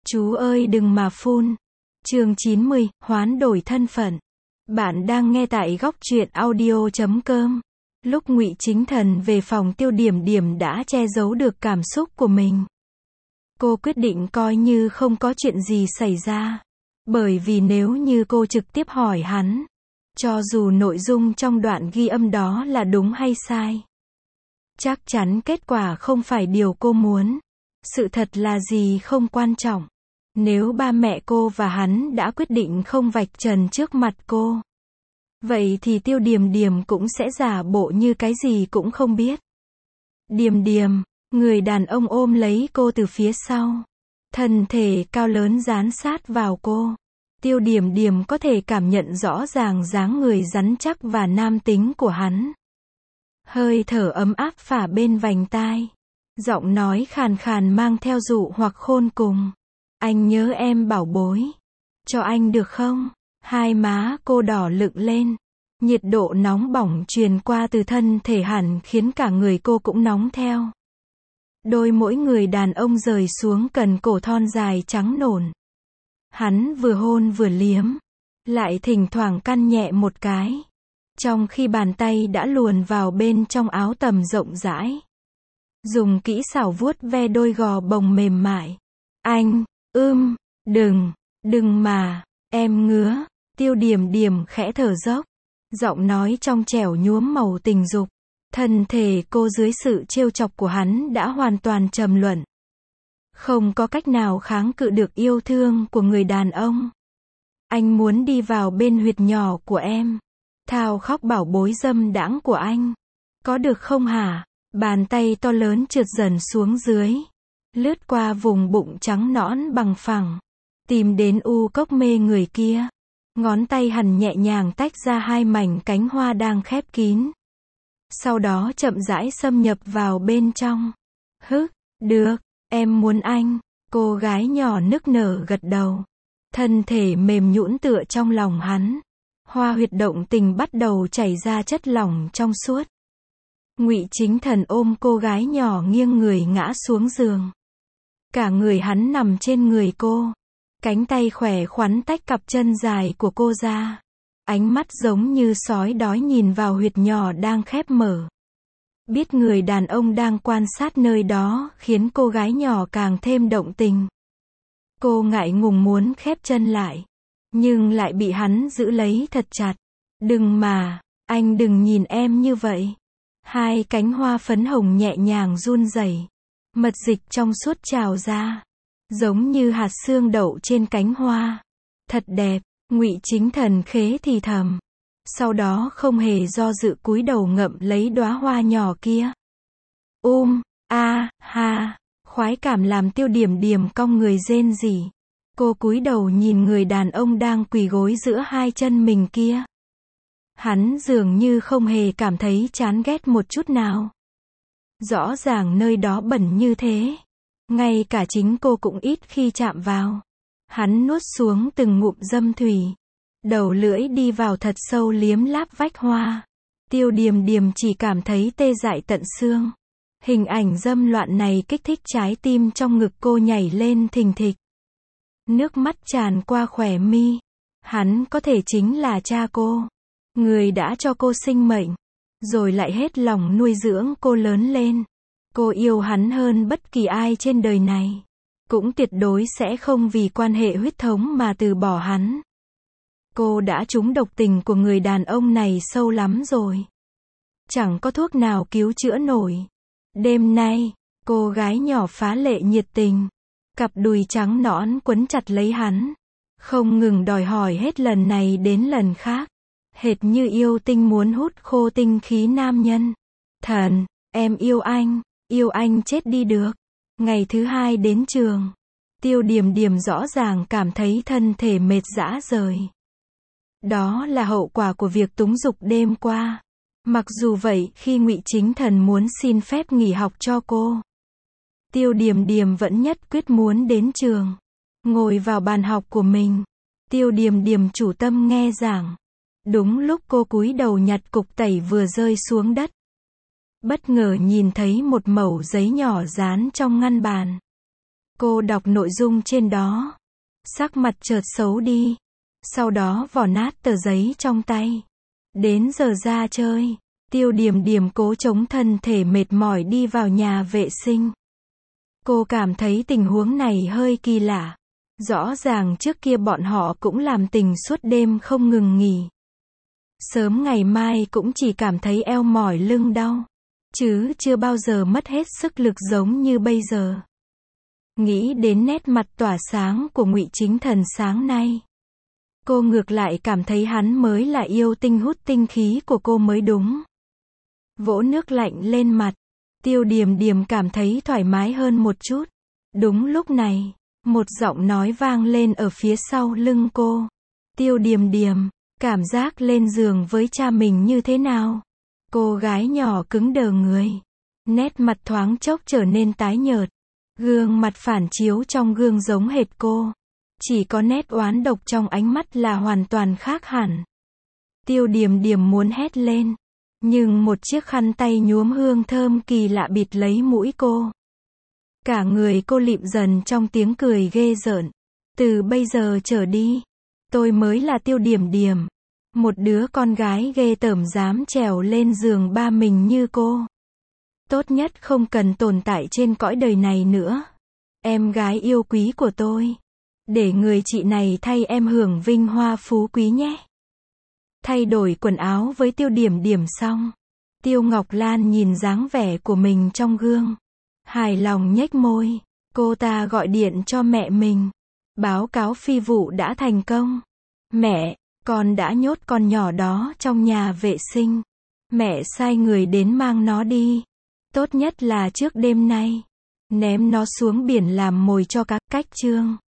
Chú ơi đừng mà phun. Chương 90, hoán đổi thân phận. Bạn đang nghe tại góc truyện audio.com. Lúc Ngụy Chính Thần về phòng Tiêu Điểm Điểm đã che giấu được cảm xúc của mình. Cô quyết định coi như không có chuyện gì xảy ra. Bởi vì nếu như cô trực tiếp hỏi hắn, cho dù nội dung trong đoạn ghi âm đó là đúng hay sai, chắc chắn kết quả không phải điều cô muốn. Sự thật là gì không quan trọng. Nếu ba mẹ cô và hắn đã quyết định không vạch trần trước mặt cô, vậy thì Tiêu Điềm Điềm cũng sẽ giả bộ như cái gì cũng không biết. Điềm Điềm, người đàn ông ôm lấy cô từ phía sau. Thân thể cao lớn dán sát vào cô. Tiêu Điềm Điềm có thể cảm nhận rõ ràng dáng người rắn chắc và nam tính của hắn. Hơi thở ấm áp phả bên vành tai. Giọng nói khàn khàn mang theo dụ hoặc khôn cùng. Anh nhớ em bảo bối. Cho anh được không? Hai má cô đỏ lựng lên. Nhiệt độ nóng bỏng truyền qua từ thân thể hẳn khiến cả người cô cũng nóng theo. Đôi mỗi người đàn ông rời xuống cần cổ thon dài trắng nổn. Hắn vừa hôn vừa liếm. Lại thỉnh thoảng căn nhẹ một cái. Trong khi bàn tay đã luồn vào bên trong áo tầm rộng rãi. Dùng kỹ xảo vuốt ve đôi gò bồng mềm mại. Anh, đừng mà, em ngứa. Tiêu Điềm Điềm khẽ thở dốc. Giọng nói trong trẻo nhuốm màu tình dục. Thân thể cô dưới sự trêu chọc của hắn đã hoàn toàn trầm luận. Không có cách nào kháng cự được yêu thương của người đàn ông. Anh muốn đi vào bên huyệt nhỏ của em. Thao khóc bảo bối dâm đãng của anh. Có được không hả? Bàn tay to lớn trượt dần xuống dưới. Lướt qua vùng bụng trắng nõn bằng phẳng. Tìm đến u cốc mê người kia. Ngón tay hằn nhẹ nhàng tách ra hai mảnh cánh hoa đang khép kín. Sau đó chậm rãi xâm nhập vào bên trong. Được, em muốn anh. Cô gái nhỏ nức nở gật đầu. Thân thể mềm nhũn tựa trong lòng hắn. Hoa huyệt động tình bắt đầu chảy ra chất lỏng trong suốt. Ngụy Chính Thần ôm cô gái nhỏ nghiêng người ngã xuống giường. Cả người hắn nằm trên người cô. Cánh tay khỏe khoắn tách cặp chân dài của cô ra. Ánh mắt giống như sói đói nhìn vào huyệt nhỏ đang khép mở. Biết người đàn ông đang quan sát nơi đó khiến cô gái nhỏ càng thêm động tình. Cô ngại ngùng muốn khép chân lại. Nhưng lại bị hắn giữ lấy thật chặt. Đừng mà, anh đừng nhìn em như vậy. Hai cánh hoa phấn hồng nhẹ nhàng run rẩy. Mật dịch trong suốt trào ra. Giống như hạt xương đậu trên cánh hoa. Thật đẹp, Ngụy Chính Thần khế thì thầm. Sau đó không hề do dự cúi đầu ngậm lấy đóa hoa nhỏ kia. Ha, khoái cảm làm Tiêu Điềm Điềm cong người rên rỉ. Cô cúi đầu nhìn người đàn ông đang quỳ gối giữa hai chân mình kia. Hắn dường như không hề cảm thấy chán ghét một chút nào. Rõ ràng nơi đó bẩn như thế. Ngay cả chính cô cũng ít khi chạm vào. Hắn nuốt xuống từng ngụm dâm thủy. Đầu lưỡi đi vào thật sâu liếm láp vách hoa. Tiêu Điềm Điềm chỉ cảm thấy tê dại tận xương. Hình ảnh dâm loạn này kích thích trái tim trong ngực cô nhảy lên thình thịch. Nước mắt tràn qua khóe mi. Hắn có thể chính là cha cô. Người đã cho cô sinh mệnh. Rồi lại hết lòng nuôi dưỡng cô lớn lên. Cô yêu hắn hơn bất kỳ ai trên đời này. Cũng tuyệt đối sẽ không vì quan hệ huyết thống mà từ bỏ hắn. Cô đã trúng độc tình của người đàn ông này sâu lắm rồi. Chẳng có thuốc nào cứu chữa nổi. Đêm nay, cô gái nhỏ phá lệ nhiệt tình. Cặp đùi trắng nõn quấn chặt lấy hắn. Không ngừng đòi hỏi hết lần này đến lần khác. Hệt như yêu tinh muốn hút khô tinh khí nam nhân. Thần, em yêu anh chết đi được. Ngày thứ hai đến trường. Tiêu Điềm Điềm rõ ràng cảm thấy thân thể mệt rã rời. Đó là hậu quả của việc túng dục đêm qua. Mặc dù vậy khi Ngụy Chính Thần muốn xin phép nghỉ học cho cô, Tiêu Điềm Điềm vẫn nhất quyết muốn đến trường. Ngồi vào bàn học của mình. Tiêu Điềm Điềm chủ tâm nghe giảng. Đúng lúc cô cúi đầu nhặt cục tẩy vừa rơi xuống đất. Bất ngờ nhìn thấy một mẩu giấy nhỏ dán trong ngăn bàn. Cô đọc nội dung trên đó. Sắc mặt chợt xấu đi. Sau đó vò nát tờ giấy trong tay. Đến giờ ra chơi, Tiêu Điềm Điềm cố chống thân thể mệt mỏi đi vào nhà vệ sinh. Cô cảm thấy tình huống này hơi kỳ lạ. Rõ ràng trước kia bọn họ cũng làm tình suốt đêm không ngừng nghỉ. Sớm ngày mai cũng chỉ cảm thấy eo mỏi lưng đau. Chứ chưa bao giờ mất hết sức lực giống như bây giờ. Nghĩ đến nét mặt tỏa sáng của Ngụy Chính Thần sáng nay. Cô ngược lại cảm thấy hắn mới là yêu tinh hút tinh khí của cô mới đúng. Vỗ nước lạnh lên mặt. Tiêu Điềm Điềm cảm thấy thoải mái hơn một chút. Đúng lúc này, một giọng nói vang lên ở phía sau lưng cô. Tiêu Điềm Điềm, cảm giác lên giường với cha mình như thế nào? Cô gái nhỏ cứng đờ người. Nét mặt thoáng chốc trở nên tái nhợt. Gương mặt phản chiếu trong gương giống hệt cô. Chỉ có nét oán độc trong ánh mắt là hoàn toàn khác hẳn. Tiêu Điềm Điềm muốn hét lên. Nhưng một chiếc khăn tay nhuốm hương thơm kỳ lạ bịt lấy mũi cô. Cả người cô lịm dần trong tiếng cười ghê rợn. Từ bây giờ trở đi, tôi mới là Tiêu Điềm Điềm. Một đứa con gái ghê tởm dám trèo lên giường ba mình như cô. Tốt nhất không cần tồn tại trên cõi đời này nữa. Em gái yêu quý của tôi. Để người chị này thay em hưởng vinh hoa phú quý nhé. Thay đổi quần áo với Tiêu Điềm Điềm xong. Tiêu Ngọc Lan nhìn dáng vẻ của mình trong gương. Hài lòng nhếch môi. Cô ta gọi điện cho mẹ mình. Báo cáo phi vụ đã thành công. Mẹ, con đã nhốt con nhỏ đó trong nhà vệ sinh. Mẹ sai người đến mang nó đi. Tốt nhất là trước đêm nay. Ném nó xuống biển làm mồi cho cá. Cách chương